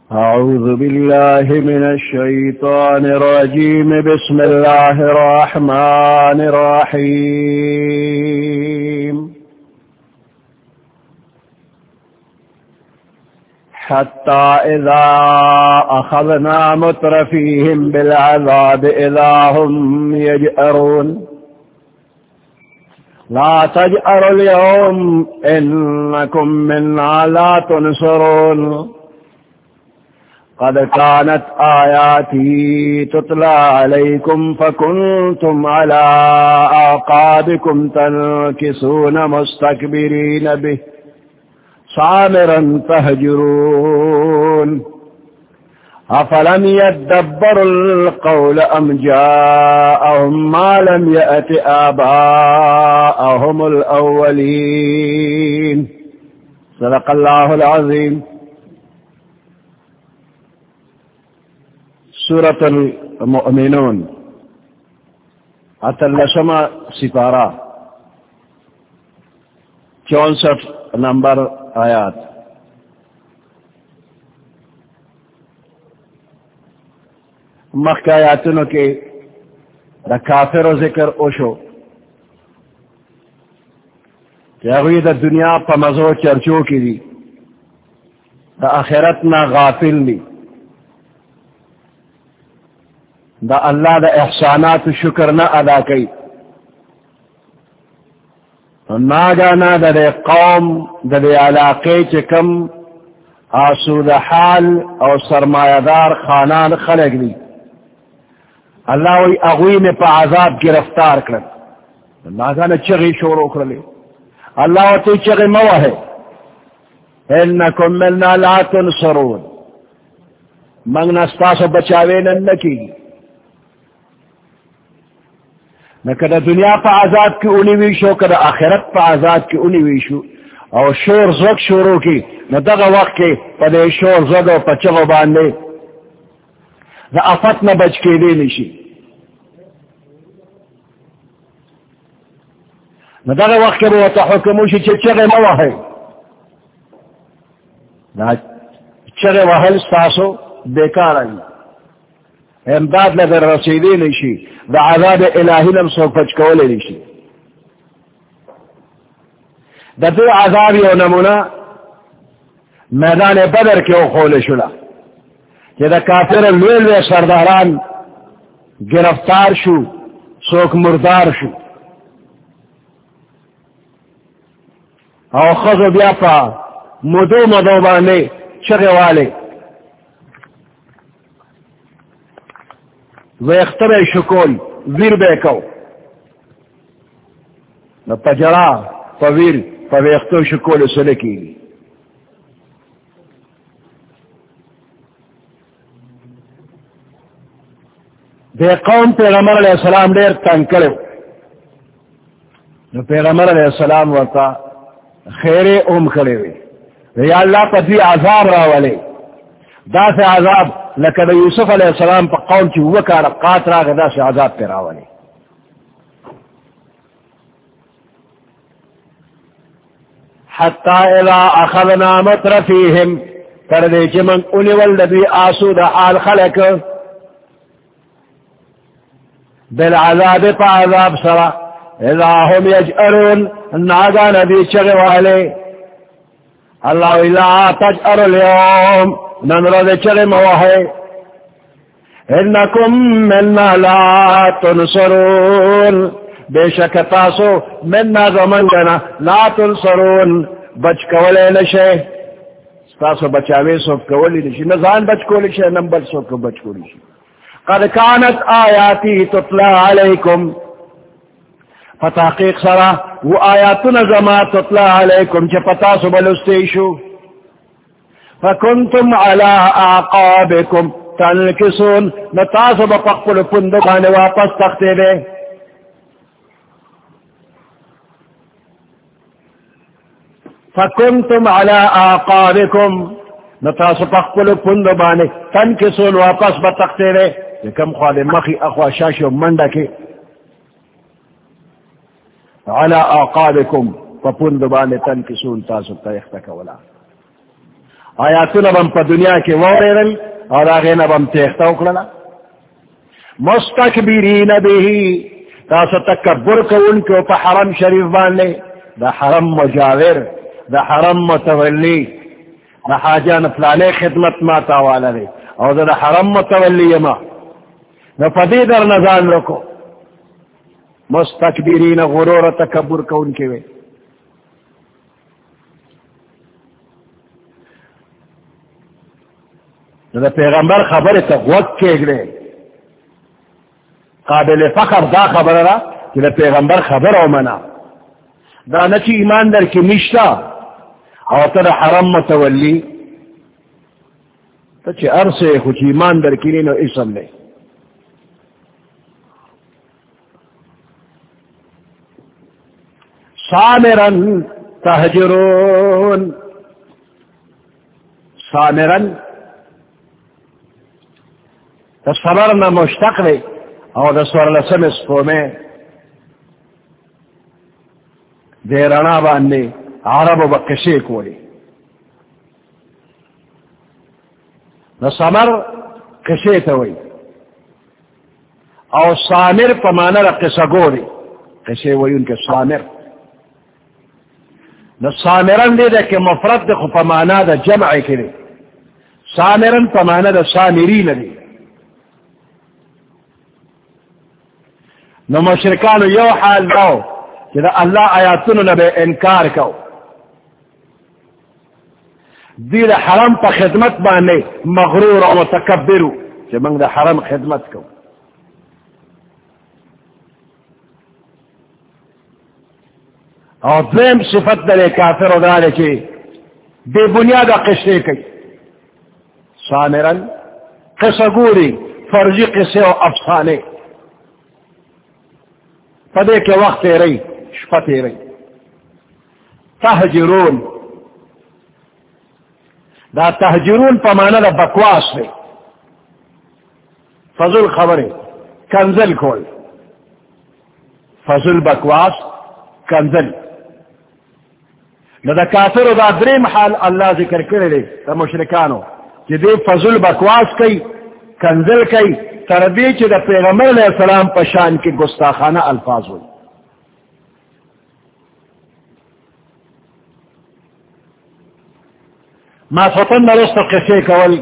أعوذ بالله من الشيطان الرجيم. بسم الله الرحمن الرحيم. حتى إذا أخذنا مترفيهم بالعذاب إذا هم يجأرون لا تجأروا اليوم إنكم منا لا تنصرون قد كانت آياتي تتلى عليكم فكنتم على أعقابكم تنكسون مستكبرين به سامرا تهجرون أفلم يدبروا القول أم جاءهم ما لم يأت آباءهم الأولين. صدق الله العظيم. سورة المؤمنون اتلسما سپارہ 64 نمبر آیات. مکہ آیاتنوں کے دا کافر و ذکر اوشو کہ اگوی دا دنیا پا مزو چرچو کی دی دا آخرتنا غافل دی دا اللہ دا احسانات شکر نہ ادا کی ناگانا دا دے قوم دا دے علاقے چکم آسود حال او سرمایہ دار خانان خلق دی اللہ وی اغوی میں پا عذاب گرفتار کرد ناگانا چغی شورو کرلے اللہ وی چغی موہے انکم ملنا لا تنصرون منگنا ستاسو بچاوین نکی نہ کدا دنیا پا عذاب کی اونی ویشو کدا آخرت پا عذاب کی اونی ویشو او شور زوگ شورو کی نہ دغا وقت کے پدے شور زوگ و پچغو باندے نہ افت نہ بچ کے دے نشی نہ دغا وقت کے وہ تحکموشی چغے موا ہے نہ چغے وحل ستاسو بیکار آئی امداد لگر رسیدی نشی دا عذاب الہی نم سو پچ کولے نشی. دا دو عذاب یو نمونا میدان بدر کے او خول شلا کہ دا کافر لویل وی سرداران گرفتار شو سوک مردار شو او خضو بیا پا مدو بانے چغے والے ویختر شکول ویر بے کو نہ پجڑا پویر پویختر شکول سلے کی دے قوم پیغمبر علیہ السلام دیر تنگ کرے نو پیغمبر علیہ السلام وقتا خیر ام کرے ہوئے یا اللہ پا دی عذاب راولے دا سے عذاب لکہ دا یوسف علیہ السلام پا قوم چی وکا رقات راگ دا سے عذاب پر آولی. حتی اذا اخذنا مترفیہم کردے چی من انی والدبی آسو دا آل خلق بالعذاب پا عذاب سرا اذا هم یجئرون ناگا نبی چگوالے اللہ لا تجئر اليوم ننرد چرے مواہے انکم مننا لا تنصرون بے شک تاسو مننا زمنگنا لا تنصرون بچ کولے نشے تاسو بچاوے سوک کولی نشے نزان بچ کولی شے نمبر سوک بچ کولی شے. قد کانت آیاتی تطلع علیکم فتحقیق سرا وہ آیاتنا زما تطلع علیکم چے پتاسو بلستیشو فکنتم على اعقابکم تنکسون نتاسو بپقل پندکانے واپس تختے دے فکنتم على اعقابکم نتاسو پقل پندکانے تنکسون واپس بتختے دے کم خواد مخی اخوا شاشو منڈا کے على اعقابکم فپندکانے تنکسون تاسو تیختک ولا آیاتنا بم پا دنیا کی ووریرل اور آغینا بم تیختا اکڑلا مستکبرین بیہی تاسا تکبر کون کو پا حرم شریف باندے دا حرم مجاور دا حرم متولی دا حاجان فلانے خدمت ما تاوالا دے اور دا حرم متولی ما دا پدی در نظان رکو مستکبرین غرور تکبر کون کے وے دا پیغمبر خبر تا غوک کے گلے قابل فخر دا خبر را کہ دا پیغمبر خبر او منا دا نچی ایمان در کی نشتا او تا دا حرم متولی تا چی عرصے خوچ ایمان در کی نینو اسم لے سامرن تہجرون سامرن تا صبرنا مشتق لے او دا سور لسم اسکو میں دیرانا باندے عرب و بکشے کولی دا سمر کشے توئی او سامر پمانا دا قصہ گولی کشے وئی ان کے سامر دا سامرن دے دا کہ مفرد دا خو پمانا دا جمع کرے سامرن پمانا دا سامرین دے نو مشرکانو یو حال داو کہ دا اللہ آیاتنو نبے انکار کو دی دا حرم پا خدمت بانے مغرور و متکبرو کہ منگ دا حرم خدمت کو اور دویم صفت دلے کافر و دالے چی بے بنیاد قصے کی سامرن قصہ گوری فرضی قصے و افسانے پدے کے وقت رہی شپتے رہی تہجرون دا تہجرون پمانا دا بکواس رہی فضل خبریں کنزل کھول فضل بکواس کنزل دا کافر دا دریم حال اللہ ذکر کرے دے دا مشرکانو کہ دے فضل بکواس کئی کنزل کئی تردی چی دا پیغمبر علیہ السلام پشان کی گستاخانہ الفاظ ہوئی ما فتن نرست قصے کول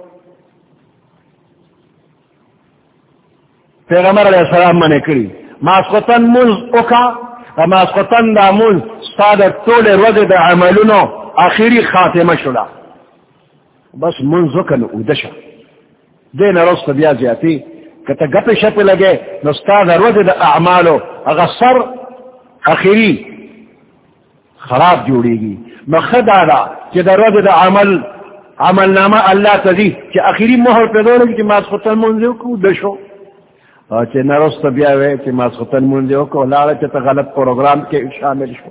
پیغمبر علیہ السلام منے کری ما فتن منز اکا ما فتن دا منز صادق طول رد دا عملونو آخری خاتمہ شلا بس منز اکا نو ادشا دے نرست بیا زیادی کتا گپ شپ لگے نستاد رد دا اعمالو اغسر اخری خراب جوڑی گی مخد آدھا کہ دا رد دا عمل نامہ اللہ تذی کہ اخری مہر پیدو لگی کہ ماس خطن منزیو کو دشو چی نرست بیاوے چی ماس خطن منزیو کو لارا چی تا غلط پروگرام کے شامل شو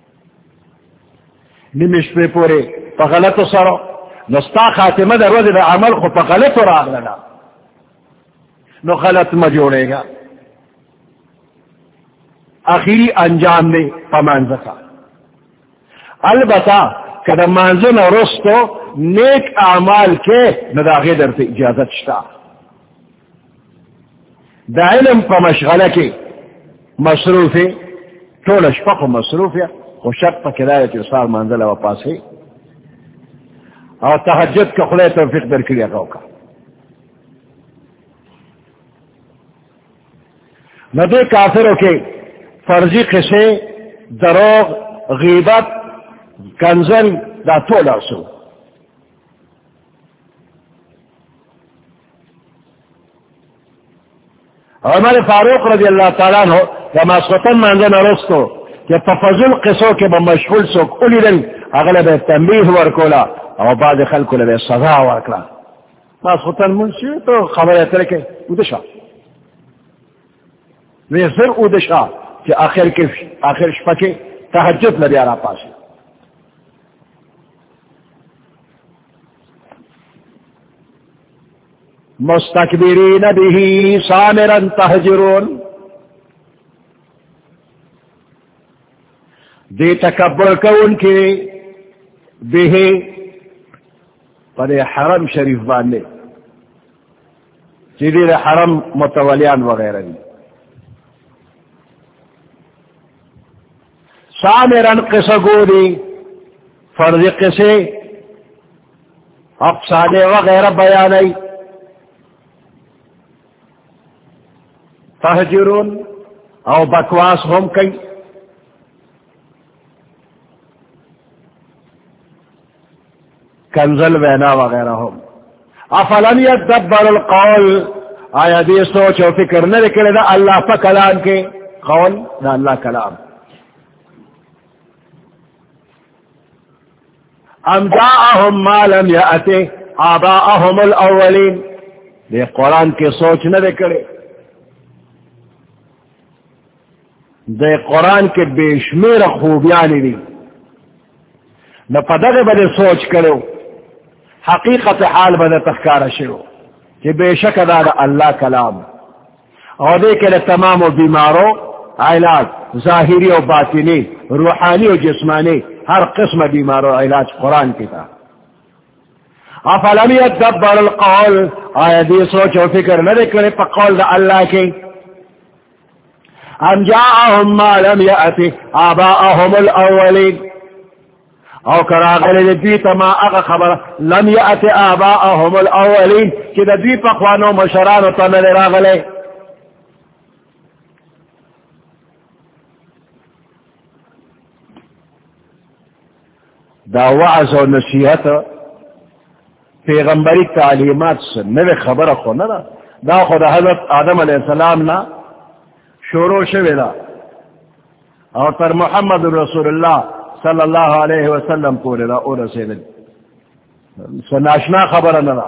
نمش پہ پورے پا غلط سرو نستا خاتمہ دا رد دا عمل خو پا غلط راغ لنا نو غلط مجوڑے گا آخری انجام دے پا منزکا البتہ کدا منزن رستو نیک اعمال کے ندا غیدر تے اجازت شتا دا علم پا مشغلہ کے مصروف ہے تولش پا مصروف ہے خو شک پا کدایت اصار منزلہ و پاس ہے اور تحجد کا خلے توفیق در کلیا گاو کا ندے کافروں کے فرضی قصے دروغ غیبت کنزل دا تولا سو عمر فاروق رضی اللہ تعالیٰ عنہ لما سوطن منزل رستو کہ تفضل قصوں کے بمشغول سو کلی دن اغلب تنبیح ورکولا اور بعد خلق لبے سزا ورکلا ما سوطن منشی تو خبر اترکے ادشا ویسر ادشا کہ آخر شپکے تحجد لبی آرہ پاسی مستکبرین به سامرا تہجرون دے تکبر کون کے بے پر حرم شریف باندھے چیزیں حرم متولیان وغیرہ دی سامرن قصہ گودی فرض قصے افسانے وغیرہ بیانی تہجرون او بکواس ہم کئی کنزل وینا وغیرہ ہم افلم یدبر القول آیا دی سوچ و فکر نہ کرے دا اللہ پا کلام کے قول دا اللہ کلام ام جاءہم ما لم یأتی آباءہم الاولین دے قرآن کے سوچ نہ کرے دے قرآن کے بے شمیر خوبیانی دی نہ پدغ بدے سوچ کرو حقیقت حال بدے تخکار شروع کہ بے شک دا اللہ کلام اور دے کے تمام و بیماروں علاج ظاہری و باطنی روحانی و جسمانی ہر قسم بیمار و علاج قرآن کی تھا افلم یدبر القول آیا دی سوچ و فکر نہ کرے پا قول دا اللہ کی ام جاءہم ما لم یأتی آباءہم الاولین او کراغلی دیتا ما اغا خبر لم یأتی آباءہم الاولین کہ دا دی پخوانو مشرانو تنل راغلے دا وعظ و نصیحت پیغمبری تعلیمات سے نوے خبر خو نہ دا خود حضرت آدم علیہ السلام نا شروع شویلا اور تر محمد رسول اللہ صلی اللہ علیہ وسلم پورے دا اور رسیدل سناشنا خبر نہ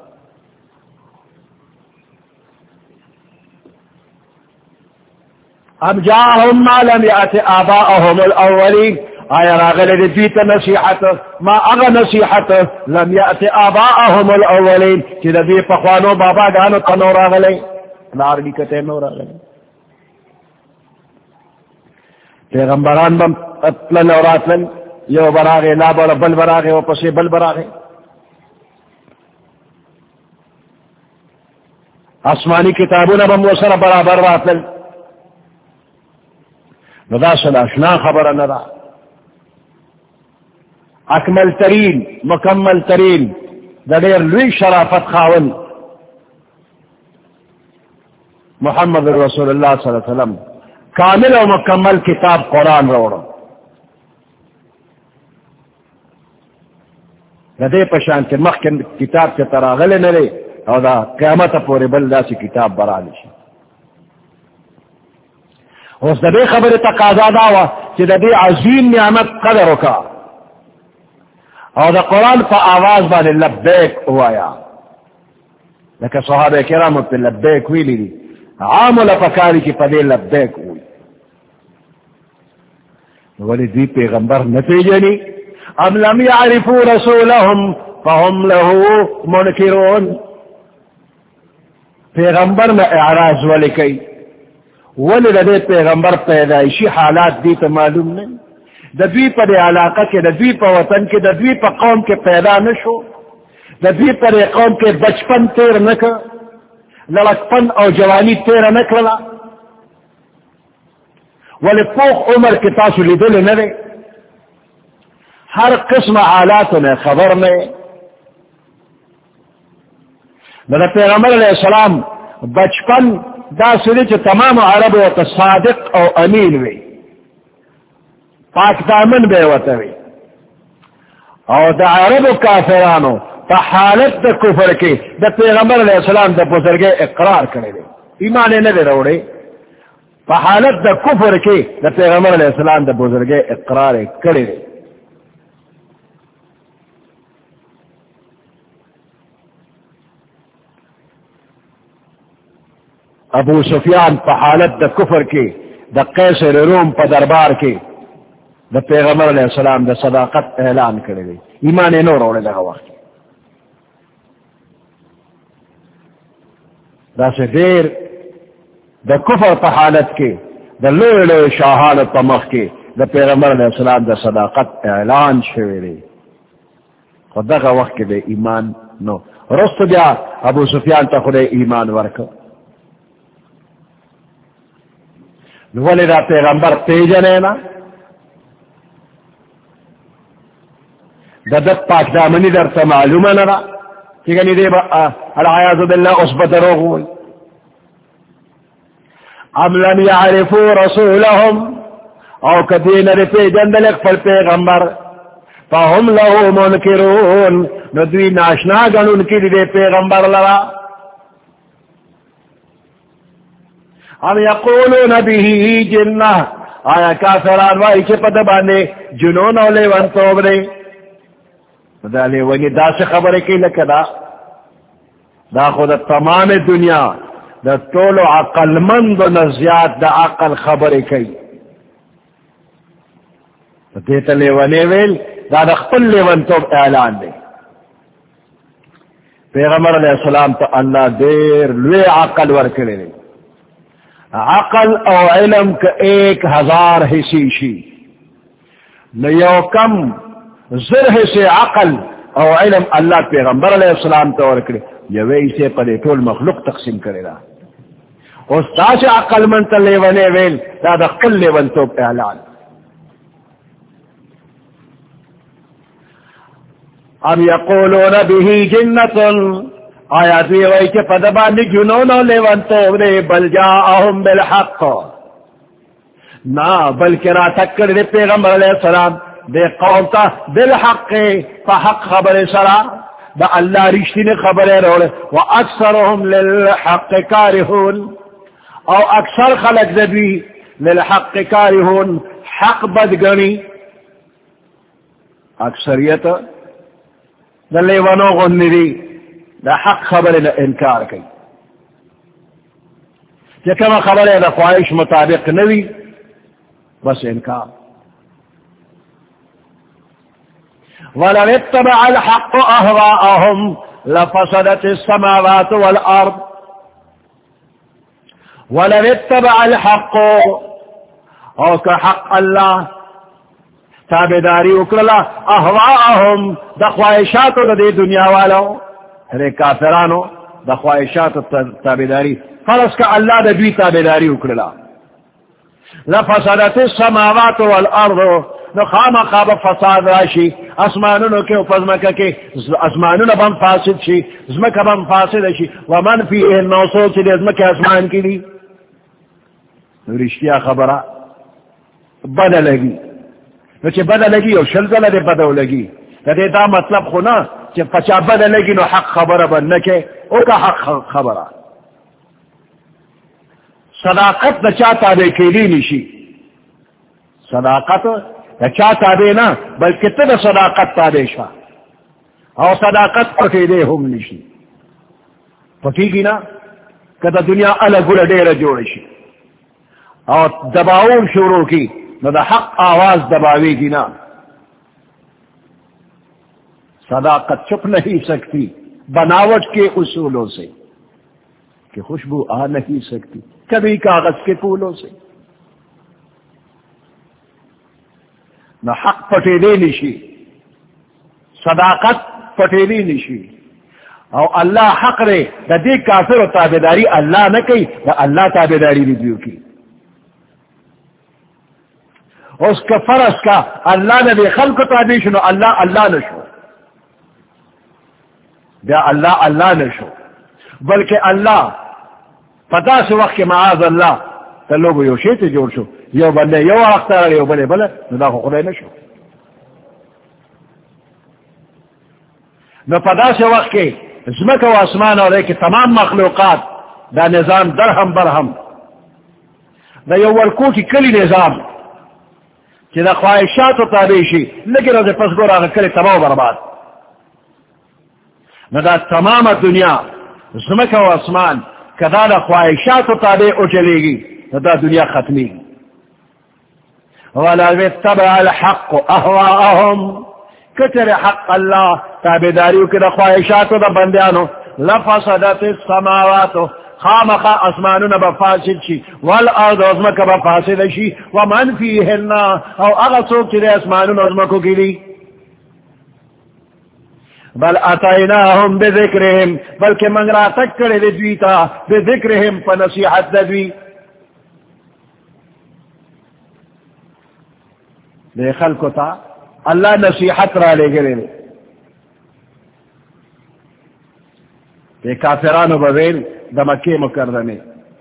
ام جاءہم ما لم یأتی آباءہم الاولین آیا راغل دیتا نصیحت ما اغا نصیحت لم یأتی آباءہم الاولین چی دی پخوانو بابا گانو تنو راغلے نارگی کتے نو راغلے پیغمبران بم اطلن اور اطلن یو براغے لا بر بل براغے و پسی بل براغے آسمانی کتابون بم وصر برابر راتلن ندا سلاشنا خبر ندا اکمل ترین مکمل ترین دیر لوی شرافت خاون محمد رسول اللہ صلی اللہ علیہ وسلم کامل و مکمل کتاب قرآن روڑو ندے پشان کے مخ کے کتاب کے تراغلے نرے اور دا قیامت پورے بلدہ سے کتاب برالی شی اس دے خبر تقاضا داوا کہ دے عظیم نعمت قدر کا اور دا قرآن پا آواز بانے لبیک ہوایا لیکن صحابہ کرام پہ لبیک ہوئی لی عام لپکاری کی پدے لبیک ہوئی ولی دی پیغمبر نتیجنی ام لم یعرفوا رسولهم فهم له منکرون پیغمبر میں اعراض ولی کئی ولی لدے پیغمبر پیدائشی حالات دی تو معلوم نہیں دوی پر علاقہ کے دوی پر وطن کے دوی پر قوم کے پیدا نشو دوی پر قوم کے بچپن تیر نکر لڑکپن اور جوانی تیر نکرلا ولی پوخ عمر کے تاسو لیدل نرے ہر قسم حالات میں خبر میں میرا پیغمبر علیہ السلام بچپن دا سنی چھ تمام عرب و صادق او امین وی پاک دامن بے وطوی اور دا عرب و کافرانو تا حالت دا کفر کی دا پیغمبر علیہ السلام دا بزرگے اقرار کرے دے ایمان نبی روڑے پا حالت دا کفر کی دا پیغمبر علیہ السلام دا بزرگے اقرار کرے دے ابو سفیان پا حالت دا کفر کی دا قیصر روم پا دربار کی دا پیغمبر علیہ السلام دا صداقت اعلان کرے دے ایمان نو روڑے دا وقت دا سے دیر دا کفر پا حالت کی دا لوئے لوئے شاہان پا مخ کی دا پیغمبر علیہ السلام دا صداقت اعلان شوئے دے خدا وقت دے ایمان نو رست بیا ابو سفیان تا خود ایمان ورکو ولی دا پیغمبر پیجنے نا دا پاک دامنی در تا معلوم نا کہ گنی دے با العیاذ باللہ اس بدروغ ہوئی ام لم یعرفو رسولهم او کدین دے پیجن دلک فل پیغمبر فهم له منکرون ندوی ناشنا گنون کی دے پیغمبر لرا ام یقولون به جنہ آیا کافران وائی چھ پتہ باندے جنون او لیون توب دے دا لیونی دا سے خبر کی لکدا دا خود تمام دنیا دا طول عقل مند و نزیاد دا عقل خبر کی دیتا لیونے ویل دا دا خپل لیون توب اعلان دے پیغمبر علیہ السلام تا اللہ دیر لوے عقل ورکلے دے عقل او علم کا 1000 حصی شی نیو کم زر حصے عقل او علم اللہ پیغمبر علیہ السلام تا ورکلے یوے اسے پدے طول مخلوق تقسیم کرے دا اس دا سے عقل من تا لیونے ویل دا دا خپل لیون توب اعلان ام یقولون به جنت آیا دوی وی چه پدبانی جنونو لیون توب دے بل جاءهم بالحق نا بلکہ را تکر دے پیغمبر علیہ السلام دے قوم تا بالحق فا حق خبر سرا دا اللہ رشتی نے خبر روڑے و اکثرهم للحق کارہون او اکثر خلق دوی للحق کارہون حق بدگنی اکثریت دا لیونو غنی دی دا حق خبر دا انکار کی کہ کما خبر دا خواہش مطابق نوی بس انکار وَلَوِ اتَّبَعَ الْحَقُّ أَهْوَاءَهُمْ لَفَسَدَتِ السَّمَاوَاتُ وَالْأَرْضُ وَلَوِ اتَّبَعَ الْحَقُّ او کہ حق اللہ تابداری اکرلا احواءهم دا خواہشاتو دا دی دنیا والو ارے کافرانو دا خواہشاتو تابداری فرض کا اللہ دا دوی تابداری اکرلا لفسدت السماوات والارض نو خام خواب فساد راشی اسمانونو کے فزمکا کے اسمانونو بم فاسد شی زمکا بم فاسد شی ومن فی نوصول چلی ازمکا اسمان کی دی رشتیا خبرہ بدا لگی نو چه بدا لگی او شلزل دے بدا لگی دے دا مطلب خونا چه پچا بدا لگی نو حق خبر بن نکے او کا حق خبر صداقت دا چا تابع کیلی نشی صداقت دا چا تابع نا بلکہ تا دا صداقت تابع شا او صداقت پکی دے ہم نشی پکی گی نا کہ دا دنیا الگ دیر جوڑ شی او دباؤن شروع کی نو دا حق آواز دباوے گی نا صداقت چھپ نہیں سکتی بناوٹ کے اصولوں سے کہ خوشبو آ نہیں سکتی کبھی کاغذ کے پھولوں سے نہ حق پٹیلے نشی صداقت پٹیلی نشی او اللہ حق رے دا دی کافر و تابداری اللہ نہ کئی دا اللہ تابداری ریویو کی اس کا فرض کا اللہ نے دے خلق تابع شنو اللہ اللہ نشو بیا اللہ اللہ نشو بلکہ اللہ پتا سے وقت کے معاذ اللہ تا لوگو یو شیط جوڑ شو یو بندے یو اختار یو بلے بلے ندا خو خدای نشو نو پتا سے وقت کے زمک و اسمان اور ایک تمام مخلوقات دا نظام درہم برہم دا یو ولکو کی کلی نظام کہ دا خواہشات و تابعشی لیکن اسے پس گورا کلی تباہ و برباد نو دا تمام دنیا زمک و اسمان کدا دا خواہشات و تابع اچلے گی نو دا دنیا ختمی گی وَلَوِ اتَّبَعَ الْحَقُّ أَهْوَاءَهُمْ کچر حق اللہ تابداریو کی دا خواہشاتو دا بندیانو لفسدت السماواتو خامخا اسمانونا بفاسد شی والارض ازمکا بفاسد شی ومن فیہن او اغا سوک چلے اسمانونا ازمکو کی لی بل اتیناهم بذکرهم بلکہ منگرا تک کرے دویتا بذکرهم فنصیحت دوی دے خلقو تا اللہ نصیحت را لے گلے دے کافرانو بویل دا مکی مکرمے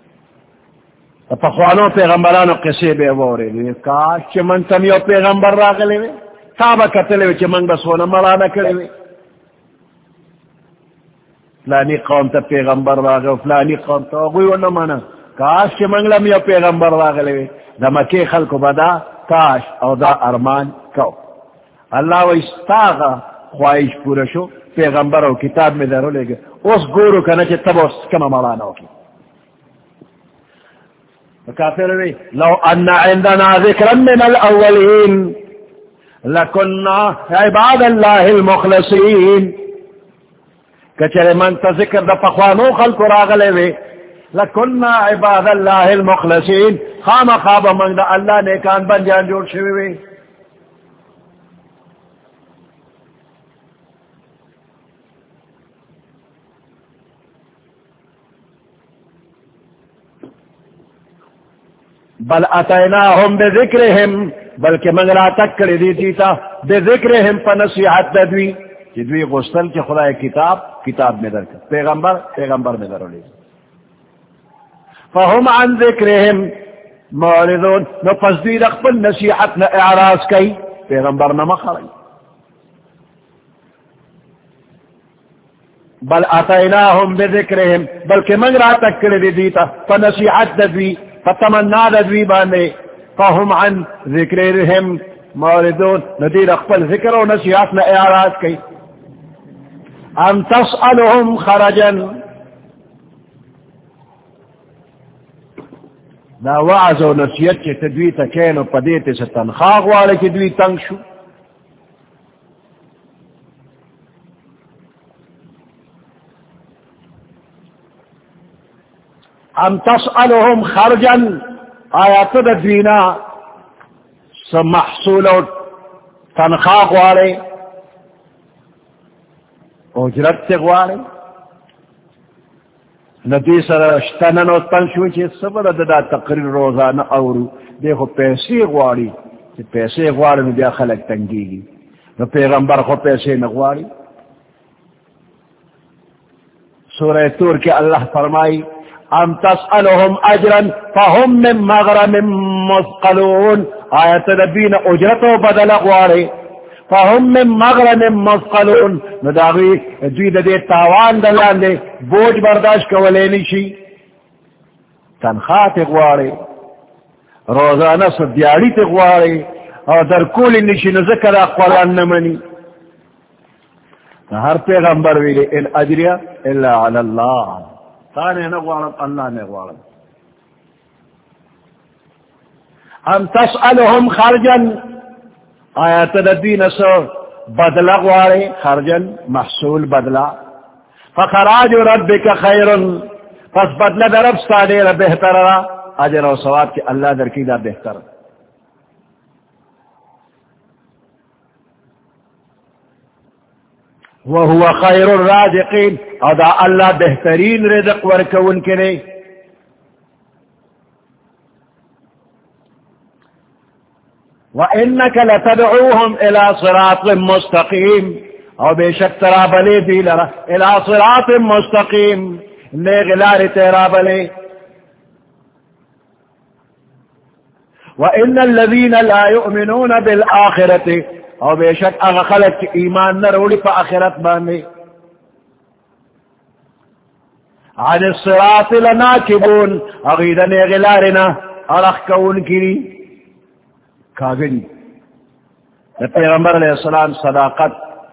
پخوانو پیغمبرانو قصے بے وورے لے کاش چی من تمیو پیغمبر را گلے وے تابا کتلے وے چی من بسونا مرانا کرے وے فلانی قوم تا پیغمبر را گو فلانی قوم تا گوی ونو مانا کاش چی من لمیو پیغمبر را گلے وے دا مکی خلقو بدا کاش او دا ارمان کو اللہ و استاغا خواہش پورا شو پیغمبر و کتاب میں درو لے گا اس گورو کنا چی تب اس کم مرانا ہوکی کافر وی لو ان عندنا ذکرا من الاولین لکننا عباد اللہ المخلصین کچھر من تا ذکر دا پخوانو خلق راغلے وی لکننا عباد اللہ المخلصین خام خواب من دا اللہ نیکان بن جان جوڑ شوی وی بل اتیناهم بذکرهم بلکہ منگلا تک کری دیتی تا بذکرهم فنصیحت دوی کہ دوی غسل کے خدا کتاب میں در کر پیغمبر میں در لی فهم عن ذکرهم معرضون نو پس اقبل نصیحت نہ اعراض کی پیغمبر نہ مخرج بل اتیناهم بذکرهم بلکہ منگلا تک کری دیتا فنصیحت دوی فتمنا دوی باندے فهم عن ذکرهم معرضون ندیر اقبل ذکر و نصیحت نہ اعراض کی ام تسألهم خرجا دا وعظ و نصیحت چی تدوی تکین و پدیت سے تنخواق والے کی دوی تنگ شو ام تسألهم خرجا آیات دوینا سمحصول و تنخواق والے اجرت تغوالے ندی سر اشتنن و تنشوی چی سبر دا تقریر روزانہ اورو دیکھو پیسے غواری پیسے غواری میں بیا خلق تنگی گی نو پیغمبر خو پیسے نغواری سورہ تور کے اللہ فرمائی ام تسألهم اجرا فهم من مغرم مثقلون آیت نبین اجرت و بدل غواری فهم من مغرم مثقلون نداغی دوی دے تاوان دلان دے بوجھ برداشت کولے نشی تنخواہ تغواری روزانہ سدیاری تغواری اور در کولی نشی نذکر اقوالان نمانی ہر پیغمبر ویلے ان اجریہ الا علی اللہ تانے نغوارد اللہ نغوارد ام تسألهم خرجا آیات الدین سو بدلا غوارے خرجن محصول بدلا فخراج ربک خیر پس بدلا در رب سادے بہتر را اجر و ثواب کی اللہ در کی دا بہتر وهو خیر الرازقین ادا اللہ بہترین رزق ورکون کرے وَإِنَّكَ لَتَدْعُوهُمْ إِلَى صِرَاطٍ مُسْتَقِيمٍ او بے شک ترابلے دی لرا إِلَى صِرَاطٍ مُسْتَقِيمٍ لے غلار ترابلے وَإِنَّ الَّذِينَ لَا يُؤْمِنُونَ بِالْآخِرَةِ او بے شک اغا خلق ایمان نروڑی پا آخرت باندے عن الصراط لناکبون اغیدن غلارنا ارخ کون کری کاغری پیغمبر علیہ السلام صداقت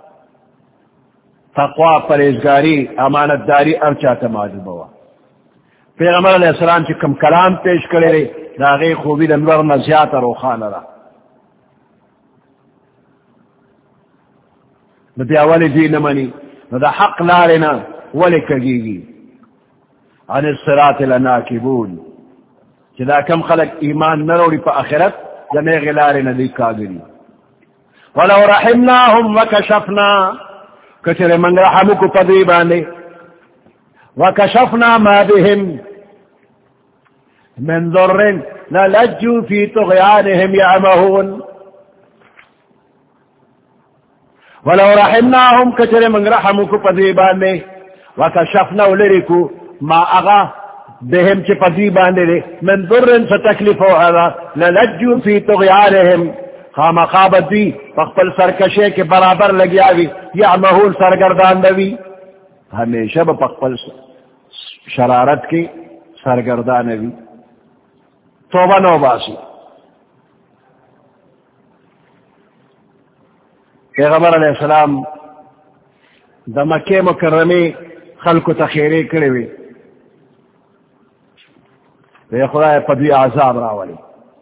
تقوی پرہیزگاری امانت داری ارچاتا معلوم ہوا پیغمبر علیہ السلام چی کم کلام پیش کرے داغی خوبی دنور نزیات روخان را ندیا ولی دین منی ندا حق لارنا ولی کگیگی عن الصراط لناکبون چدا کم خلق ایمان نروڑی پا آخرت جنے غلارنا دی کاغری ولو رحمناهم وکشفنا کچر منگ رحم کو پدوی باندے وکشفنا ما بهم من ضر للجوا في طغيانهم يعمهون ولو رحمناهم کچر منگ رحم کو پدوی باندے وکشفنا لرکو ما اغا بهم چی پدوی باندے دے من ضر ستکلفو هذا للجوا في طغيانهم خامقابت دی فقبل سرکشے کے برابر لگی آگی یعمہون سرگردان دوی ہمیشہ با پقبل شرارت کی سرگردان دوی توبہ نو باسی پیغمبر علیہ السلام دا مکہ مکرمی خلق تخیری کروی وی خدای پدوی عذاب راولی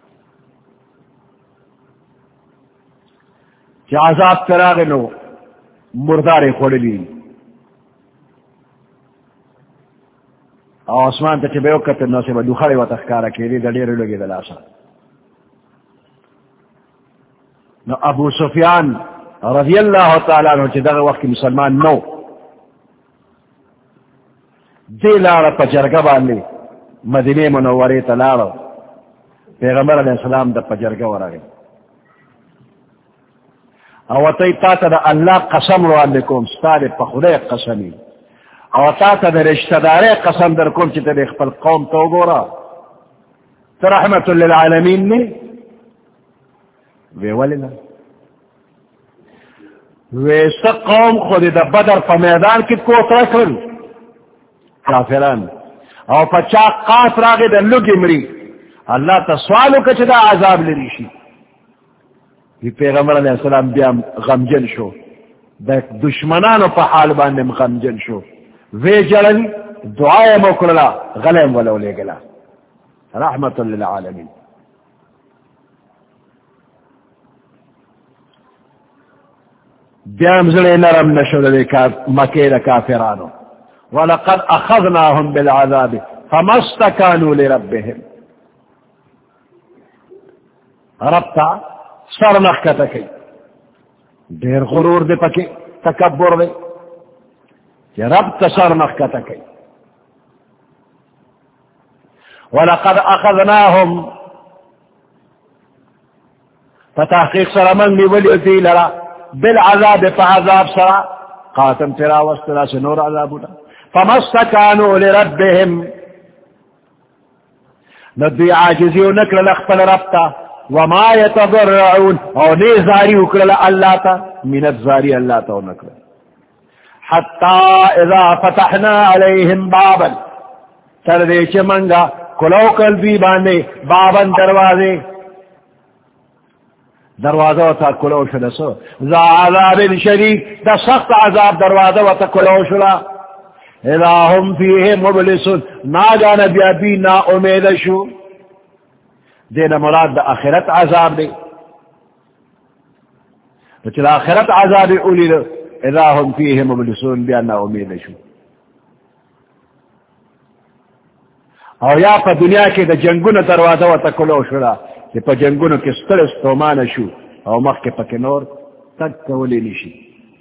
کہ عذاب تراغ نو مردار خوڑلی او عثمان تا چی بیوکت نو سی با دوخاری و تخکارا کیلی دا دیر لگی دلاسا نو ابو سفیان رضی اللہ تعالیٰ عنہ چی دغه وقت مسلمان نو دی لارا پا جرگا باندی مدینه منوری تا لارا پیغمبر علیہ السلام دا پا جرگا ورا گئی او تی تا تا دا اللہ قسم روان لکوم ستاری پا خدای قسمی او تا تا دا رشتہ داری قسم در کم چی تا دیکھ پل قوم تو گورا تا رحمت للعالمین نی وی ولینا وی سا قوم خود دا بدر پا میدان کت کو ترکل کافران او پا چاک قاس راگی دا لگی مری اللہ تا سوالو کچھ دا عذاب لریشی یہ پیغمبر علیہ السلام بیا غمجن شو دا دشمنانو پا حال باندیم غمجن شو وی جلن دعای مکرلا غلیم ولو لے گلا رحمت للعالمین بیام زلی نرم نشو دے مکی دا کافرانو ولقد اخذناهم بالعذاب فما استکانوا لربهم ربطا سر نخکتا کی دیر غرور دے پکی تکبر دے کہ رب تسر نخکتا کی ولقد اخذناهم فتحقیق سرمن لیولی اتھی لرا بالعذاب فعذاب سرا قاتم ترا وسترا سنور عذاب دا فمستکانو لربهم ندی عاجزی و نکل لخفل ربتا وما يتضرعون او نیزاری اکرل اللہ تا منت زاری اللہ تا نکل حتی اذا فتحنا علیہم بابا تردے چمنگا کلو قلبی باندے بابا دروازہ تا کلو شدسو ذا عذاب شدید دا سخت عذاب دروازہ تا کلو شلا اذا هم فیہ مبلسون نا جانا بیا بی نا امید شو دینا مراد دا آخرت عذاب دے چل آخرت عذاب اولی دے اذا هم فیہ مبلسون بیا نا امید شو او یا پا دنیا کے دا جنگون دروازہ تا کلو شلا کہ پا جنگونو کے سترس تومان شو او مخ کے پک نور تک کولی نشی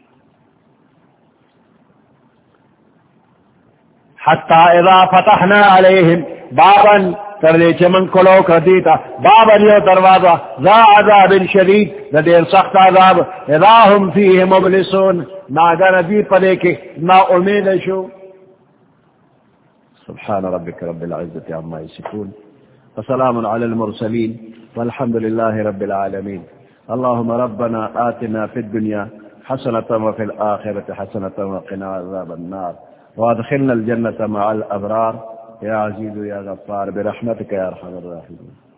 حتی اذا فتحنا علیہم بابا تردے چمن کلو کر دیتا بابا یو دروازہ ذا عذاب شدید دا دیر سخت عذاب اذا هم فیہ مبلسون ناگا نبی پدے کے نا امید شو سبحان ربك رب العزة عما يصفون وسلام على المرسلين والحمد لله رب العالمين اللهم ربنا آتنا في الدنيا حسنة وفي الآخرة حسنة وقنا عذاب النار وادخلنا الجنة مع الأبرار يا عزيز يا غفار برحمتك يا أرحم الراحمين.